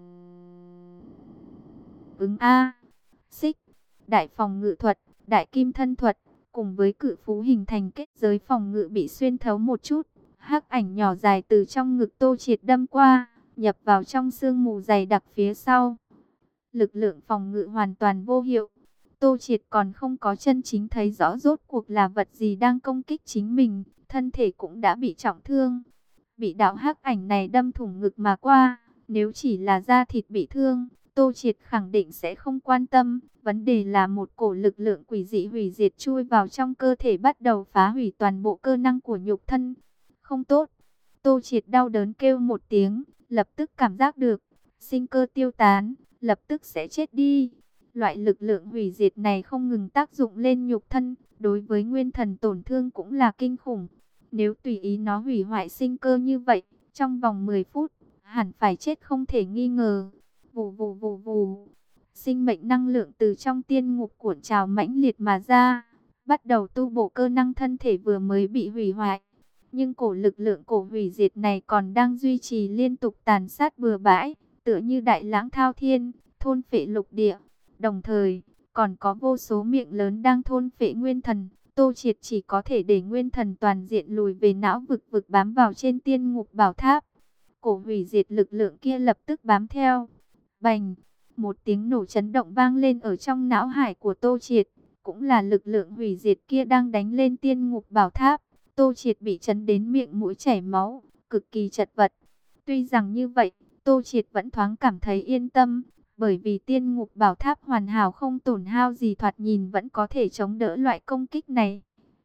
ứng A. Xích, đại phòng ngự thuật, đại kim thân thuật, cùng với cự phú hình thành kết giới phòng ngự bị xuyên thấu một chút. Hắc ảnh nhỏ dài từ trong ngực Tô Triệt đâm qua, nhập vào trong sương mù dày đặc phía sau. Lực lượng phòng ngự hoàn toàn vô hiệu. Tô Triệt còn không có chân chính thấy rõ rốt cuộc là vật gì đang công kích chính mình, thân thể cũng đã bị trọng thương. Bị đạo hắc ảnh này đâm thủng ngực mà qua, nếu chỉ là da thịt bị thương, Tô Triệt khẳng định sẽ không quan tâm. Vấn đề là một cổ lực lượng quỷ dị hủy diệt chui vào trong cơ thể, bắt đầu phá hủy toàn bộ cơ năng của nhục thân. Không tốt. Tô Triệt đau đớn kêu một tiếng, lập tức cảm giác được sinh cơ tiêu tán, lập tức sẽ chết đi. Loại lực lượng hủy diệt này không ngừng tác dụng lên nhục thân, đối với nguyên thần tổn thương cũng là kinh khủng. Nếu tùy ý nó hủy hoại sinh cơ như vậy, trong vòng mười phút, hẳn phải chết không thể nghi ngờ. Vù vù vù vù, sinh mệnh năng lượng từ trong tiên ngục cuộn trào mãnh liệt mà ra, bắt đầu tu bổ cơ năng thân thể vừa mới bị hủy hoại. Nhưng cổ lực lượng cổ hủy diệt này còn đang duy trì liên tục tàn sát bừa bãi, tựa như đại lãng thao thiên, thôn phệ lục địa. Đồng thời, còn có vô số miệng lớn đang thôn phệ nguyên thần. Tô Triệt chỉ có thể để nguyên thần toàn diện lùi về não vực vực bám vào trên tiên ngục bảo tháp. Cổ hủy diệt lực lượng kia lập tức bám theo. Bành, một tiếng nổ chấn động vang lên ở trong não hải của Tô Triệt. Cũng là lực lượng hủy diệt kia đang đánh lên tiên ngục bảo tháp. Tô Triệt bị chấn đến miệng mũi chảy máu, cực kỳ chật vật. Tuy rằng như vậy, Tô Triệt vẫn thoáng cảm thấy yên tâm, bởi vì tiên ngục bảo tháp hoàn hảo không tổn hao gì, thoạt nhìn vẫn có thể chống đỡ loại công kích này.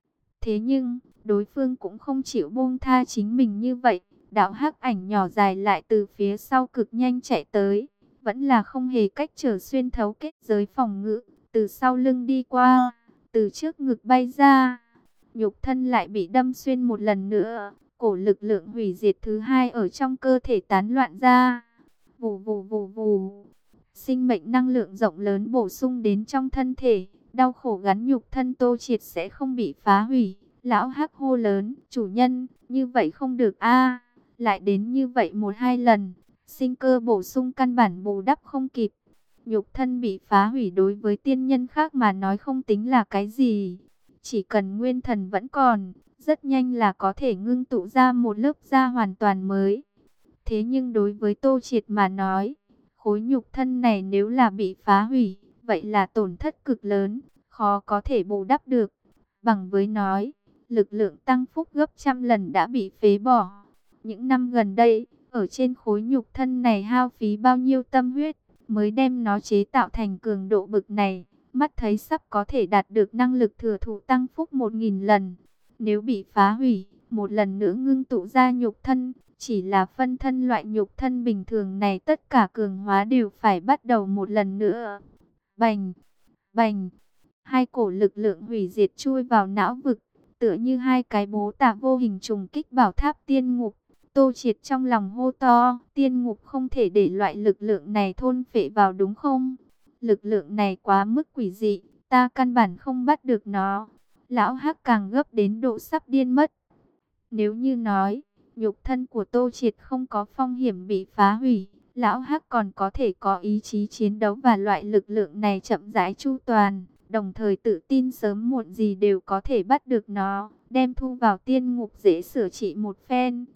Thế nhưng, đối phương cũng không chịu buông tha chính mình như vậy. Đạo hắc ảnh nhỏ dài lại từ phía sau cực nhanh chạy tới, vẫn là không hề cách trở xuyên thấu kết giới phòng ngự, từ sau lưng đi qua, từ trước ngực bay ra. Nhục thân lại bị đâm xuyên một lần nữa, cổ lực lượng hủy diệt thứ hai ở trong cơ thể tán loạn ra. Vù vù vù vù, sinh mệnh năng lượng rộng lớn bổ sung đến trong thân thể, đau khổ gắn nhục thân Tô Triệt sẽ không bị phá hủy. Lão Hắc hô lớn, chủ nhân, như vậy không được a, lại đến như vậy một hai lần, sinh cơ bổ sung căn bản bù đắp không kịp. Nhục thân bị phá hủy đối với tiên nhân khác mà nói không tính là cái gì. Chỉ cần nguyên thần vẫn còn, rất nhanh là có thể ngưng tụ ra một lớp da hoàn toàn mới. Thế nhưng đối với Tô Triệt mà nói, khối nhục thân này nếu là bị phá hủy, vậy là tổn thất cực lớn, khó có thể bù đắp được. Bằng với nói, lực lượng tăng phúc gấp trăm lần đã bị phế bỏ. Những năm gần đây, ở trên khối nhục thân này hao phí bao nhiêu tâm huyết, mới đem nó chế tạo thành cường độ bực này. Mắt thấy sắp có thể đạt được năng lực thừa thụ tăng phúc một nghìn lần. Nếu bị phá hủy, một lần nữa ngưng tụ ra nhục thân, chỉ là phân thân loại nhục thân bình thường này, tất cả cường hóa đều phải bắt đầu một lần nữa. Bành, bành, hai cổ lực lượng hủy diệt chui vào não vực, tựa như hai cái bố tạ vô hình trùng kích bảo tháp tiên ngục. Tô Triệt trong lòng hô to, tiên ngục không thể để loại lực lượng này thôn phệ vào đúng không? Lực lượng này quá mức quỷ dị, ta căn bản không bắt được nó. Lão Hắc càng gấp đến độ sắp điên mất. Nếu như nói, nhục thân của Tô Triệt không có phong hiểm bị phá hủy, Lão Hắc còn có thể có ý chí chiến đấu và loại lực lượng này chậm rãi chu toàn, đồng thời tự tin sớm muộn gì đều có thể bắt được nó, đem thu vào tiên ngục dễ sửa trị một phen.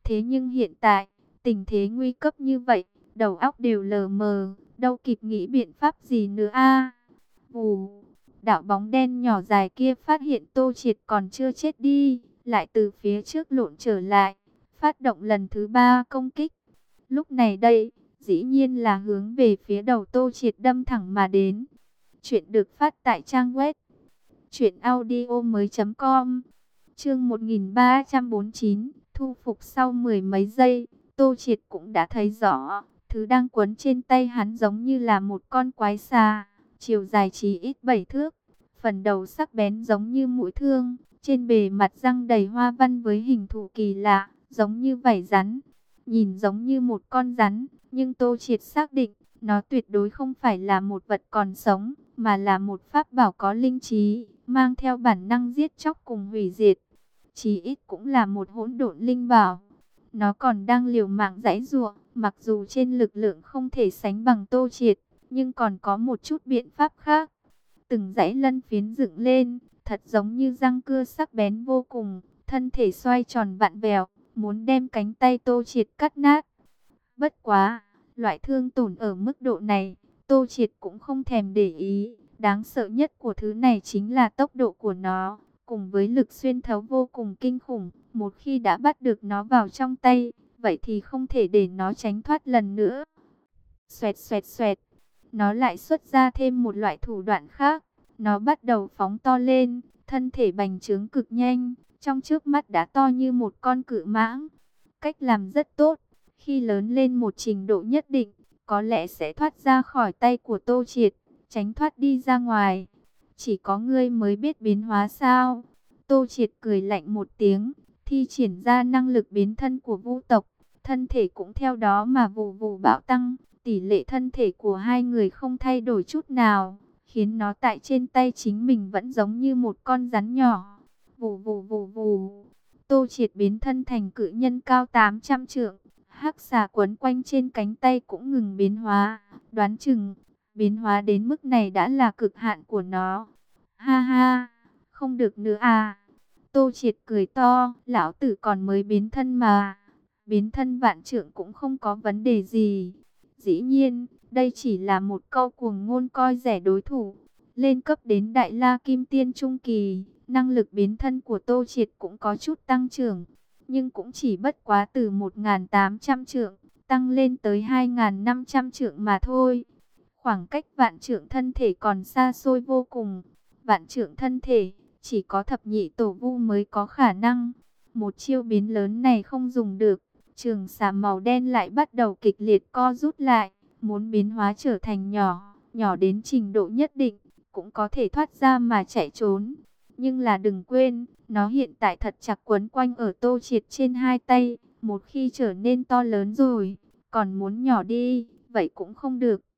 Thế nhưng hiện tại, tình thế nguy cấp như vậy, đầu óc đều lờ mờ, đâu kịp nghĩ biện pháp gì nữa a. Vù, đạo bóng đen nhỏ dài kia phát hiện Tô Triệt còn chưa chết đi, lại từ phía trước lộn trở lại, phát động lần thứ ba công kích. Lúc này đây, dĩ nhiên là hướng về phía đầu Tô Triệt đâm thẳng mà đến. Chuyện được phát tại trang web truyện audio mới.com. Chương một nghìn ba trăm bốn mươi chín, thu phục sau mười mấy giây, Tô Triệt cũng đã thấy rõ, thứ đang quấn trên tay hắn giống như là một con quái xà, chiều dài chỉ ít bảy thước, phần đầu sắc bén giống như mũi thương, trên bề mặt răng đầy hoa văn với hình thù kỳ lạ, giống như vảy rắn. Nhìn giống như một con rắn, nhưng Tô Triệt xác định, nó tuyệt đối không phải là một vật còn sống, mà là một pháp bảo có linh trí, mang theo bản năng giết chóc cùng hủy diệt. Chí ít cũng là một hỗn độn linh bảo. Nó còn đang liều mạng giãy giụa, mặc dù trên lực lượng không thể sánh bằng Tô Triệt, nhưng còn có một chút biện pháp khác. Từng dãy lân phiến dựng lên, thật giống như răng cưa sắc bén vô cùng, thân thể xoay tròn vặn vẹo, muốn đem cánh tay Tô Triệt cắt nát. Bất quá, loại thương tổn ở mức độ này, Tô Triệt cũng không thèm để ý. Đáng sợ nhất của thứ này chính là tốc độ của nó, cùng với lực xuyên thấu vô cùng kinh khủng. Một khi đã bắt được nó vào trong tay, vậy thì không thể để nó tránh thoát lần nữa. Xoẹt xoẹt xoẹt, nó lại xuất ra thêm một loại thủ đoạn khác. Nó bắt đầu phóng to lên, thân thể bành trướng cực nhanh, trong trước mắt đã to như một con cự mãng. Cách làm rất tốt, khi lớn lên một trình độ nhất định, có lẽ sẽ thoát ra khỏi tay của Tô Triệt, tránh thoát đi ra ngoài. Chỉ có ngươi mới biết biến hóa sao? Tô Triệt cười lạnh một tiếng, thi triển ra năng lực biến thân của Vu tộc, thân thể cũng theo đó mà vù vù bạo tăng. Tỷ lệ thân thể của hai người không thay đổi chút nào, khiến nó tại trên tay chính mình vẫn giống như một con rắn nhỏ. Vù vù vù vù, Tô Triệt biến thân thành cự nhân cao tám trăm trượng, hắc xà quấn quanh trên cánh tay cũng ngừng biến hóa, đoán chừng biến hóa đến mức này đã là cực hạn của nó. Ha ha, không được nữa à. Tô Triệt cười to, lão tử còn mới biến thân mà. Biến thân vạn trượng cũng không có vấn đề gì. Dĩ nhiên, đây chỉ là một câu cuồng ngôn coi rẻ đối thủ. Lên cấp đến Đại La Kim Tiên Trung Kỳ, năng lực biến thân của Tô Triệt cũng có chút tăng trưởng. Nhưng cũng chỉ bất quá từ một nghìn tám trăm trượng, tăng lên tới hai nghìn năm trăm trượng mà thôi. Khoảng cách vạn trượng thân thể còn xa xôi vô cùng. Vạn trượng thân thể, chỉ có thập nhị tổ vu mới có khả năng. Một chiêu biến lớn này không dùng được. Trường xà màu đen lại bắt đầu kịch liệt co rút lại, muốn biến hóa trở thành nhỏ, nhỏ đến trình độ nhất định, cũng có thể thoát ra mà chạy trốn. Nhưng là đừng quên, nó hiện tại thật chặt quấn quanh ở Tô Triệt trên hai tay, một khi trở nên to lớn rồi, còn muốn nhỏ đi, vậy cũng không được.